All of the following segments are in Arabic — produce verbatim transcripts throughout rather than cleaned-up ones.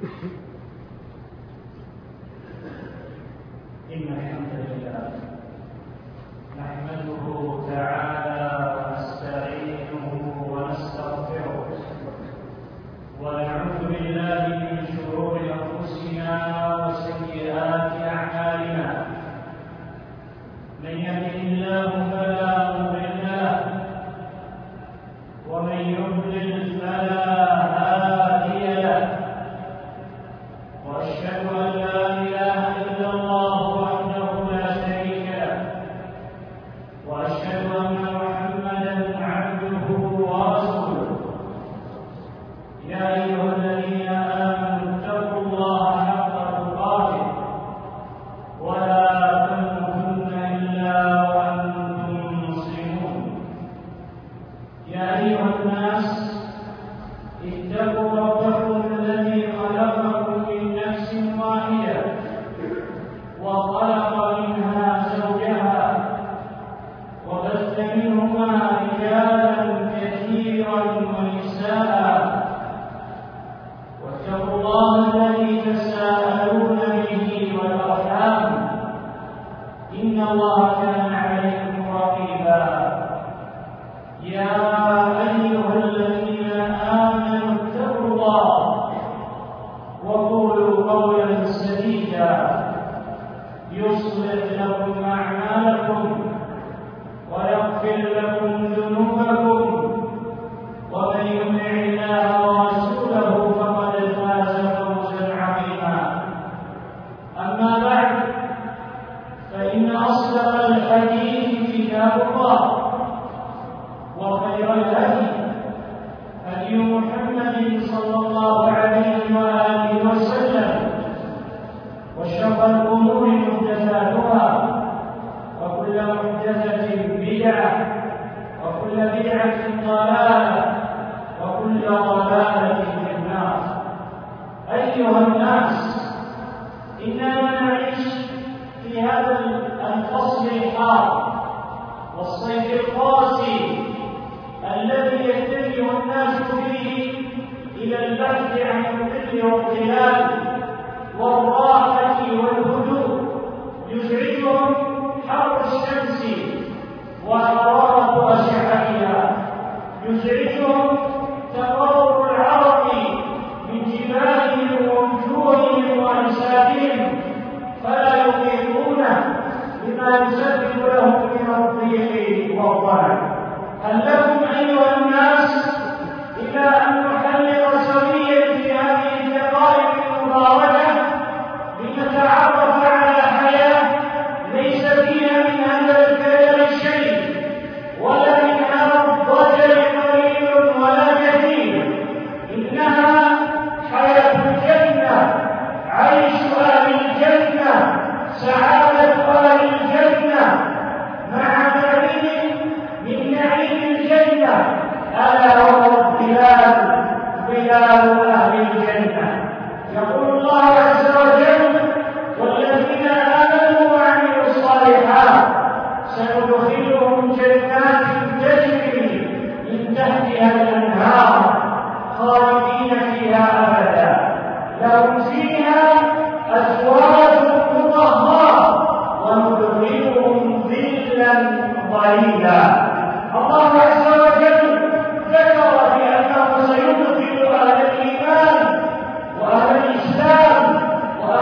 إن الحمد لله نحمده تعالى ونستعينه ونستغفره ونعوذ بالله من شرور أنفسنا وسيئات أعمالنا. من يهده الله فلا مضل له ومن يضلل فلا هادي له، وأشهد أن لا إله إلا الله وحده لا شريك له، وأشهد أن محمدا عبده ورسوله. يا أيها الذين آمنوا اتقوا الله حق تقاته ولا تموتن إلا وأنتم مسلمون. يا أيها الناس اتقوا ربكم الذي خلقكم من نفس واحدة وخلق منها زوجها وبث منهما رجالا كثيرا ونساء، واتقوا الله الذي تساءلون به والأرحام إن الله كان عليكم رقيبا. يا أيها الذين آمنوا اتقوا الله وقولوا قولا سديدا يصلح لكم أعمالكم ويغفر لكم ذنوبكم، ومن يطع الله ورسوله فقد فاز فوزا عظيما. أما بعد، فإن أصدق الحديث كتاب الله، وخير الهدي هدي محمد صلى الله عليه وآله وسلم، وشر الأمور محدثاتها، وكل محدثة بدعة، وكل بدعة ضلالة، وكل ضلالة في النار. أيها الناس، إننا نعيش في هذا الفصل الحار والصيف القاسي الذي يتجه الناس فيه إلى البحث عن الظل والظلال والراحة والهدوء. يزعجهم حر الشمس وحرارة أشعتها، يزعجهم تقرب العرق من جبالهم ووجوههم وأنسابهم، فلا يطيقونه لما يسبب لهم من الضيق والضنك. هل لكم أيها الناس إلا أن نحلق سويا في هذه الدقائق المباركة لنتعرف على حياة ليس فيها من هذا الكلام شيء، ولا من هذا الضجر قليل ولا كثير. إنها حياة الجنة، عيش أهل الجنة، سعادة أهل الجنة، مع نعيم من نعيم الجنة، ألا وهو الظلال، ظلال أهل الجنة. يقول الله عز وجل: والذين آمنوا وعملوا الصالحات سندخلهم جنات تجري من تحتها الأنهار خالدين فيها أبدا، لهم فيها أزواج مطهرة وندخلهم ظلا ظليلا. الله عز وجل ذكر بأنه سيدخل أهل الإيمان وأهل الإسلام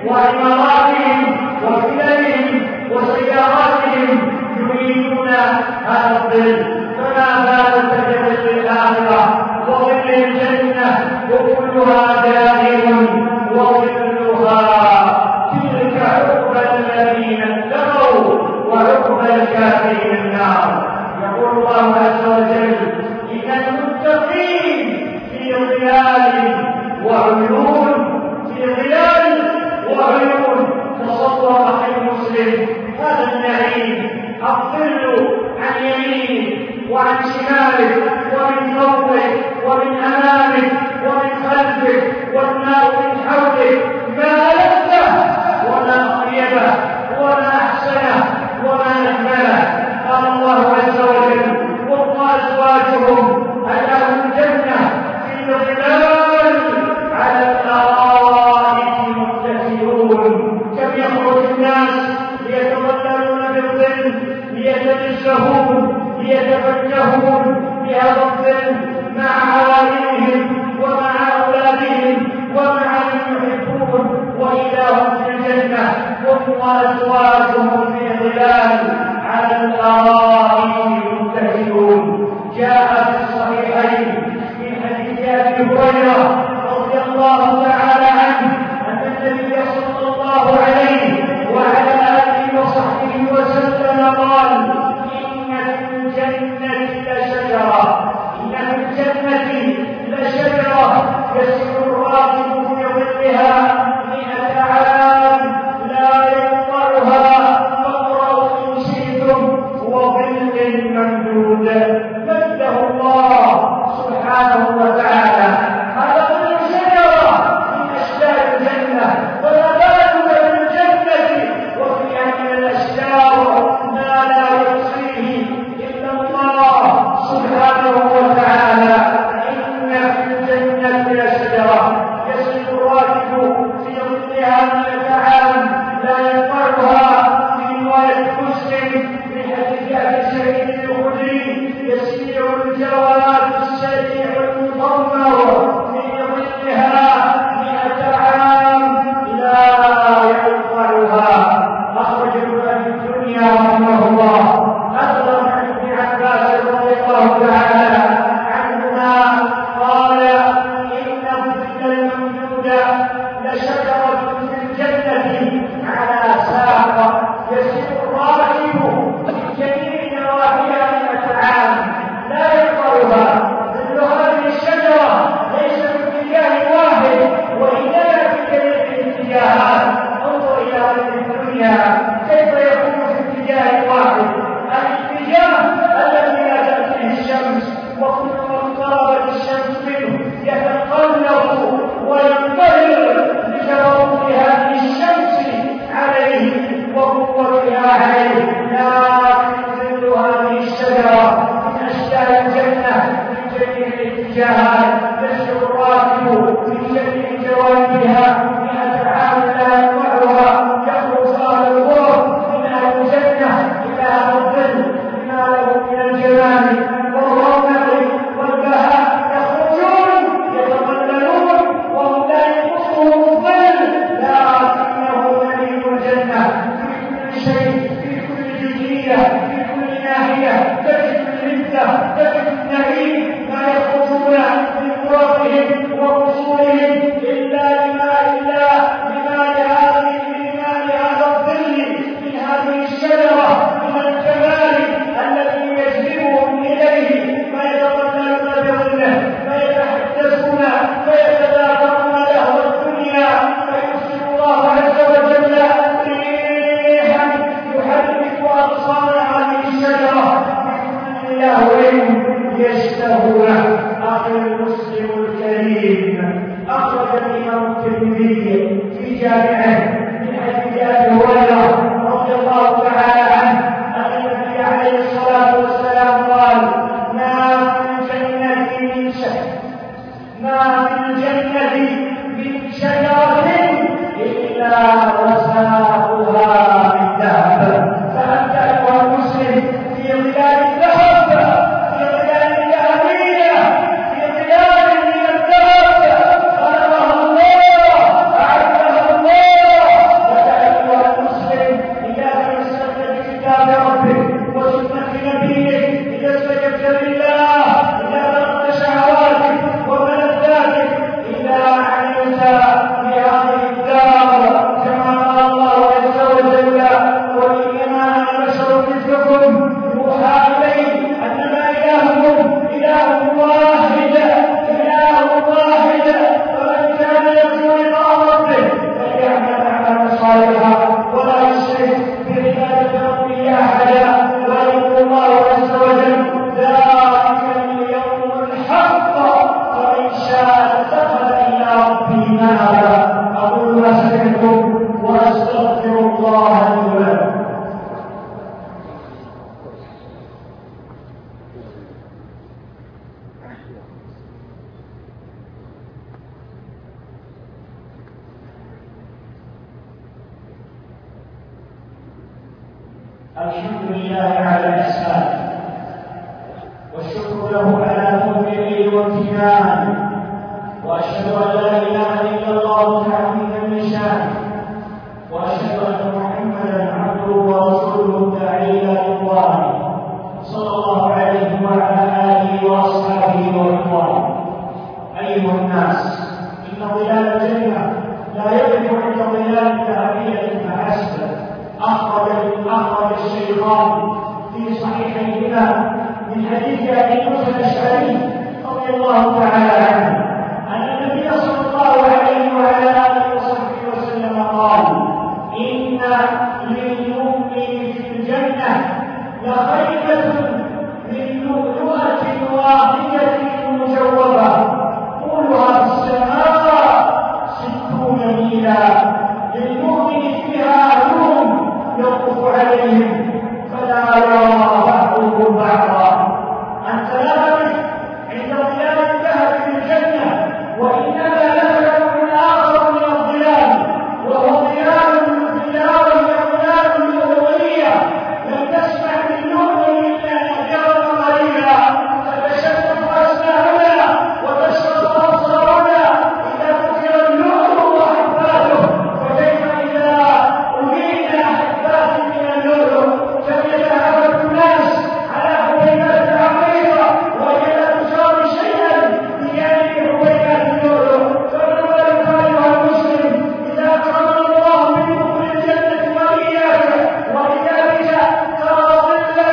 وعماراتهم وفللهم وسياراتهم يريدون هذا الظل، فما بال بظل الآخرة وظل الجنة وكلها دائم وظلها تلك عقبى الذين اتقوا وعقبى الكافرين النار. يقول الله عز وجل: إن المتقين في ظلال وعيون، في ظلال وعيون. تصور أخي المسلم هذا النعيم، الظل عن يمينك وعن شمالك ومن فوقك ومن أمامك ومن خلفك والماء من حولك، ما لذة ولا أطيبه ولا أحسنه ولا أجمله. قال الله عز وجل: وأزواجهم أهل الجنة في ظلال على الأرائك متكئون. كم يخرج الناس ليتظللون بالظل، ليتنزهون، ليتفكهون بهذا الظل مع عوائلهم ومع أولادهم ومع من يحبون، وإذا هم في الجنة هم وأزواجهم في ظلال على الأرائك متكئون. جاء في الصحيحين من حديث أبي هريرة رضي الله تعالى عنه أن النبي صلى الله عليه وعلى آله وصحبه وسلم قال: إن في الجنة لشجرة، إن في الجنة لشجرة يسير الراكب في ظلها مئة عام لا يقطعها، فاقرأوا إن شئتم، وظل ممدود مده الله سبحانه وتعالى. هذا ظل شجرة من أشجار الجنة، فما بالك بالجنة وفيها من الأشجار ما لا يحصيه إلا الله سبحانه وتعالى. إن في الجنة لشجرة يسير الراكب في ظلها مئة عام لا يقطعها. في رواية مسلم من حديث أبي سعيد الخدري: يسير الجواد السريع المطمر في ظلها مئة عام لا يقطعها. أخرج ابن الدنيا رحمه الله أثر عن ابن عباس رضي الله تعالى عنهما قال: إن الظل الممدود لشجرة في الجنة على ساق يسير الراكب في جميع نواحيها مئة عام لا يقطعها. ظل هذه الشجرة ليس باتجاه واحد، وإنما في جميع الاتجاهات. انظر إلى ظل الدنيا كيف يكون في اتجاه واحد، الاتجاه الذي لا تأتيه الشمس، وكل ما اقتربت الشمس منه يتقلب وينبهر لتوقف هذه الشمس عليه وقوتها عليه. لكن ظل هذه الشجرة من أشجار الجنة في جميع الاتجاهات، يسير الراكب في جميع جوانبها مئة عام لا يقطعها. يخرج أهل الغرف من أهل الجنة إلى هذا الظل بما له من الجمال والرونق والبهاء، يخرجون يتظللون وهم لا ينقصهم الظل، لكنه نعيم الجنة في كل شيء، في كل جزئية، في كل ناحية تجد العزة، تجد النعيم. لا يخرجون من غرفهم وقصورهم إلا لما إلا لما لهذه لما لهذا الظل من هذه الشجرة من الجمال الذي يجذبهم إليه، فيتظللون بظله، فيتحدثون فيتذاكرون له الدنيا، فيرسل الله عز وجل ريحا يحرك أغصان هذه الشجرة بكل لهو يشتهونه. أخي المسلم الكريم، أخرج الإمام الترمذي في جامعه من حديث أبي هريرة رضي الله تعالى عنه أن النبي عليه الصلاة والسلام قال: ما في الجنة من شجرة ما في الجنة من شجرة إلا وساقها من ذهب. فأنت أيها المسلم في ظلال الذهب، في ظلال الذهبية، في ظلال من الذهب خلقها الله، أعدها الله الحمد لله على إحسانه، والشكر له على توفيقه وامتنانه، وأشهد أن لا إله إلا الله تعظيما لشانه، وأشهد أن محمدا عبده ورسوله الداعي إلى رضوانه صلى الله عليه وعلى آله وأصحابه ورضوانه. أيها الناس، إن ظلال الجنة لا يبدو عند ظلال ذهبية فحسب. أخرج أخرج الشيخان في صحيحيهما من حديث أبي موسى الأشعري رضي الله تعالى عنه أن النبي صلى الله عليه وعلى آله وصحبه وسلم قال: إن للمؤمن في الجنة لخيمة من لؤلؤة واحدة مجوفة طولها في السماء ستون ميلا، للمؤمن فيها علوم يطوف عليهم فلا يرى بعضهم بعضا. أنت لا تقف عند ظلال الذهب في الجنة، وإنما لك نوع آخر من الظلال، وهو ظلال ظلال ظلال لؤلؤية لم تسمع باللؤلؤ إلا نادرا قليلا، فتشتت أسماعنا وتشرب أبصارنا إذا ذكر اللؤلؤ وأحبابه، فكيف إذا أرينا أحباب من اللؤلؤ كم يتهافت الناس على حبيبات العقيقة وهي لا تساوي شيئا بجانب حبيبات اللؤلؤ. فما بالك أيها المسلم إذا أكرمنا الله بدخول الجنة وإياك، ولذلك ترى ظلا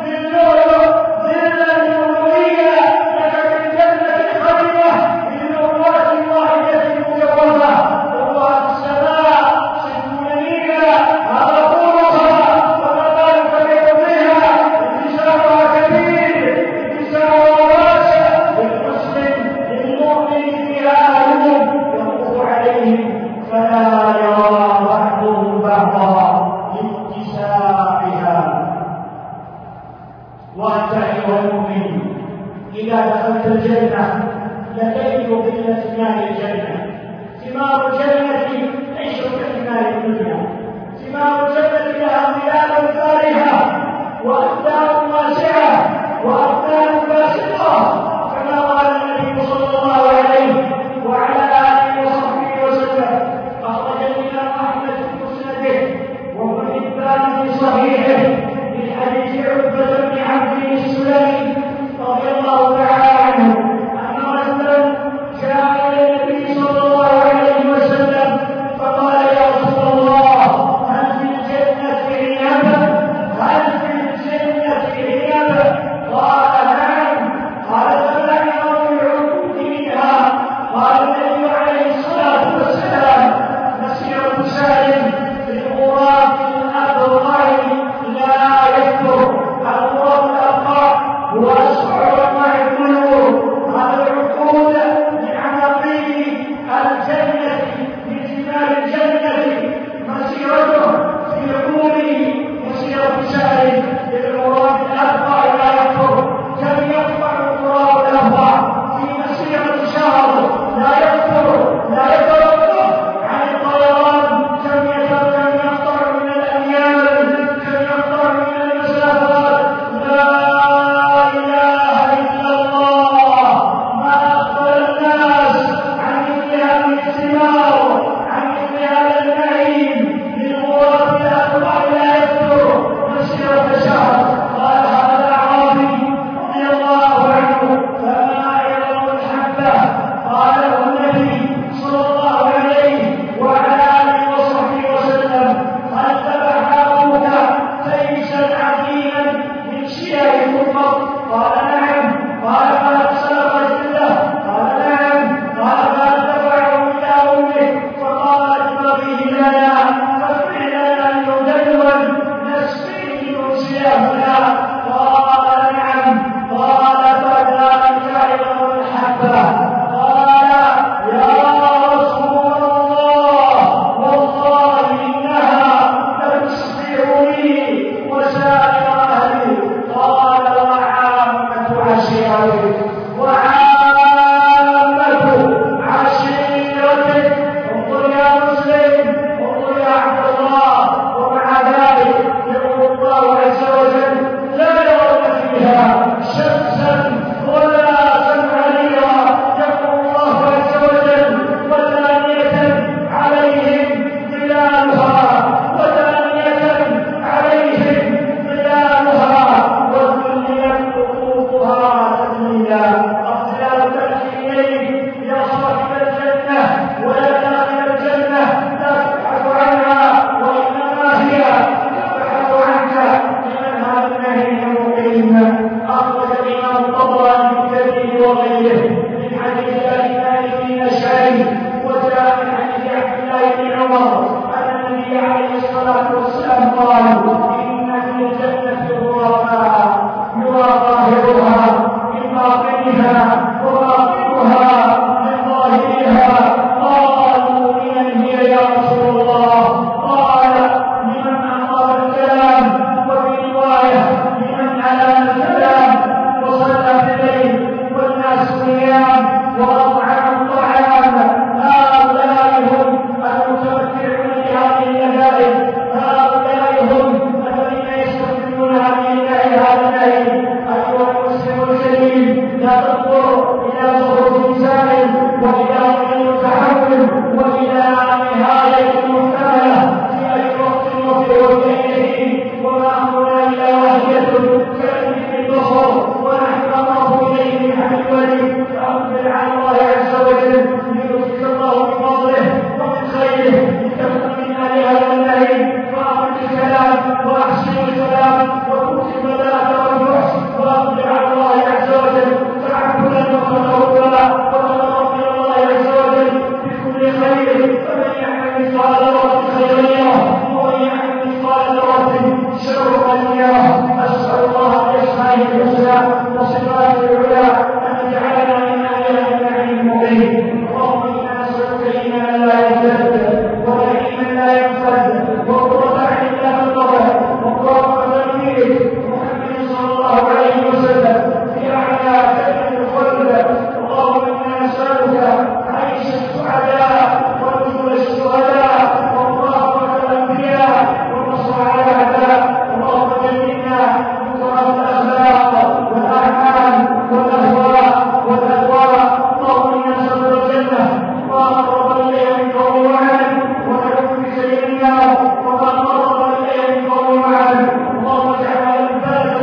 للؤلؤ ظلا لؤلؤية لك في الجنة خيمة من لؤلؤة واحدة مجوفة طولها في السماء ستون ميلا، هذا طولها، فما بالك بطولها؟ اتساعها كبير، اتساعها واسع. للمسلم للمؤمن فيها علوم يطوف عليهم فلا يرى بعضهم بعضا لاتساعها. وأنت أيها المؤمن إذا دخلت الجنة لديك ظل ثمار الجنة. ثمار الجنة ليست كثمار الدنيا، ثمار الجنة لها ظلال فارهة وأكثار واسعة وأكثار باسطة، كما قال النبي صلى الله عليه وعلى آله وصحبه وسلم: أخرج قالوا إن في الجنة غرفاء يرى ظاهرها من باطنها وباطنها من ظاهرها. قالوا لمن هي يا رسول الله؟ قال لمن أقام الكلام، وفي رواية لمن ألان الكلام وصلى في الليل والناس نيام وأطعم الطعام. هؤلاء هم المتمتعون بهذه اللذائذ، هؤلاء هم الذين يستخدمون هذه اللذائذ. أيها المسلم الكريم، لا تنظر إلى ظهور نساء وإلى غير التحول وإلى نهاية محتملة في أي وقت وفي وجهه، وما أمرنا إلى واحدة كأنه البصر ونحن نقرب إليه من حمل الولي. فأقبل على الله عز وجل ليؤتيك الله من فضله ومن خيره لتكون من أهل هذا النهي. فأقم الكلام وأحسن الكلام وكتب البلاء والبحث، وأقبل على الله عز وجل تعبدا وتقربا وتقرب إلى الله عز وجل بكل خير. فمن يعمل مثقال ذرة خيرا يره ومن يعمل مثقال ذرة شرا يره. أسأل الله بأسمائه الحسنى وصفاته العلى أن يجعلنا من أهل النعيم المقيم. اللهم إنا نسألك إيمانا لا يزداد ونعيما لا ينفد وقرة أعين لا تنقطع وقرة تنفيذ محمد صلى الله عليه وسلم في أعلى كلمة الخلد. اللهم إنا نسألك عيش السعداء ونزول الشهداء ومرافقة الأنبياء والنصر على الأعداء. اللهم جنبنا منكرات الأخلاق والأعمال والأهواء والأهواء. اللهم إنا نسألك الجنة وما قرب إليها من قول وعمل، ونعوذ بك من النار وما قرب إليها من قول وعمل. اللهم اجعلنا البلد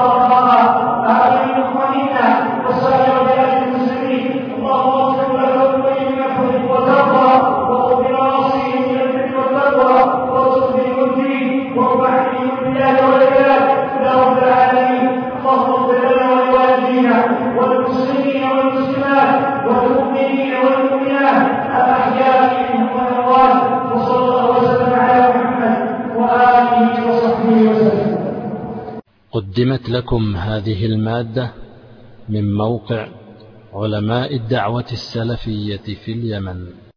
شرارها آمين مطمئنا وسائر بلاد المسلمين. اللهم اغفر لنا ذنوبهم من الكفر والتقوى وقض نواصيهم من البر والتقوى وارزقهم الدين وارفع بهم البلاد والعباد يا رب العالمين. اللهم اغفر لنا ولوالدينا والمسلمين والمسلمات والمؤمنين والمؤمنات الأحياء منهم والأموات. وصلى الله وسلم على محمد وآله وصحبه وسلم. قدمت لكم هذه المادة من موقع علماء الدعوة السلفية في اليمن.